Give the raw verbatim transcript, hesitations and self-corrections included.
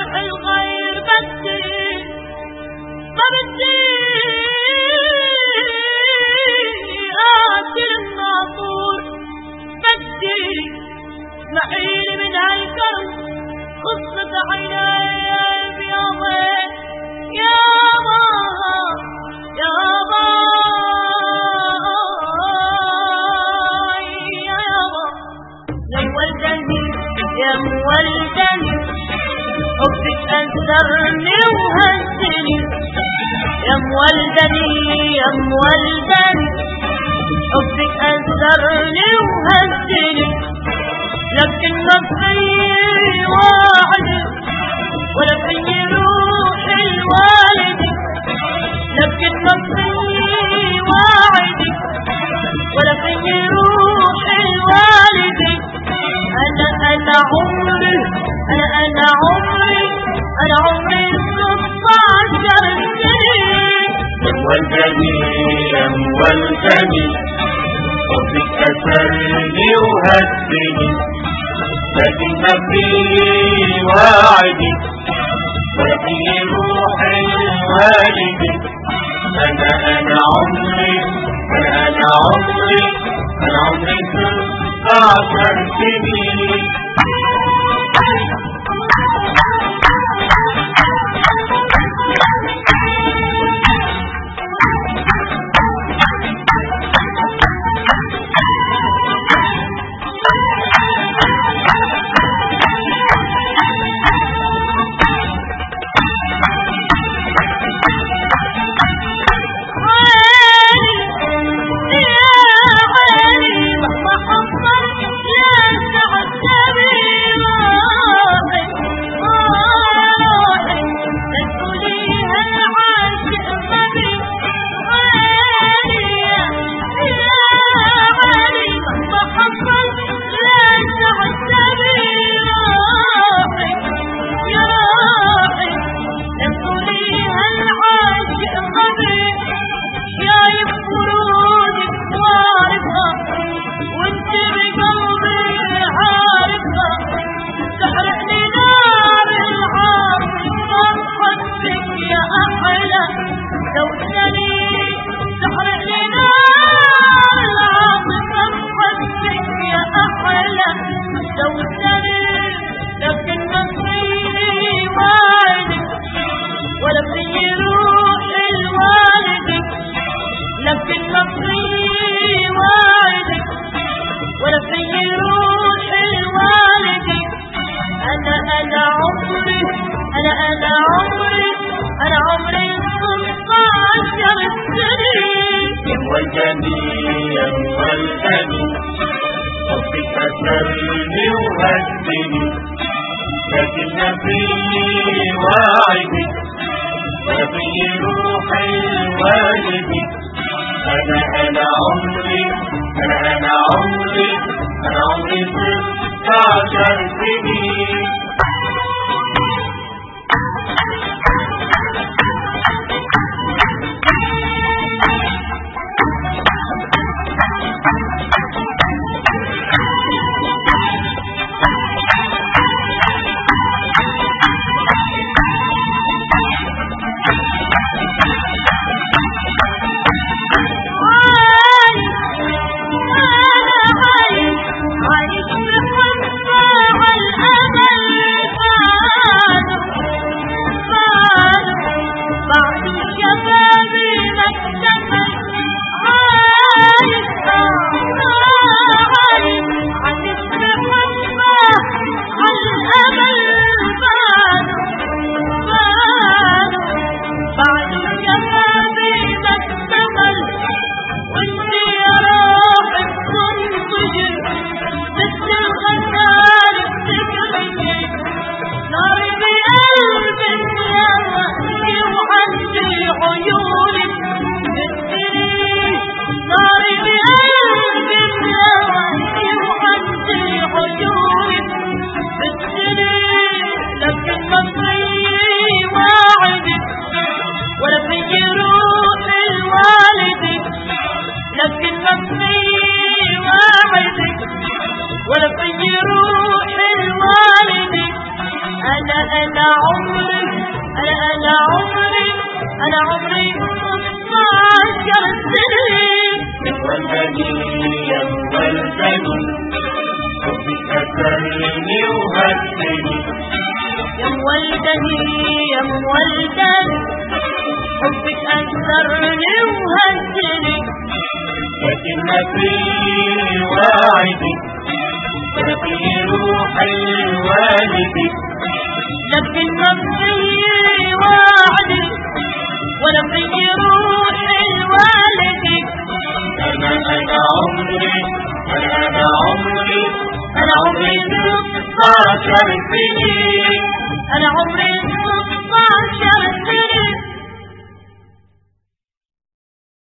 الغير بدي ما بدي آكل الناطور بدي اسمعيلي من هالكرم قصة عيناي بيومين يابا يابا يابا يا مولدني يا مولدني حبك أنذرني وهزني يا مولدني يا مولدني حبك أنذرني وهزني لكن ما في واحد ولا في روح الوالد لكن ما في واحد ولا في روح الوالد أنا أنا عمري أنا أنا عمري أنا عمري ستاشر سنة يا مولدني يا مولدني حبك أسرني وهزني لكن ما في وعدي ولا في روح الوالد أنا أنا عمري أنا أنا عمري أنا عمري ستاشر سنين مولدني يا مولدني حبك أسرني وهزني لكن ما في وعدي ولا في روح الوالد أنا أنا عمري أنا أنا عمري أنا عمري ستاشر سنين ولا في روح الوالد أنا أنا عمري أنا عمري أنا عمري ستاشر سنين والدني يا والدني حبك أسرني وهزني يا مولدني يا مولدني حبك أسرني وهزني لكن ما في وعدك ولا في روح الوالد لكن ما في وعدي ولا في روح الوالد أنا أنا عمري أنا أنا عمري أنا عمري ستاشر سنين أنا عمري ستاشر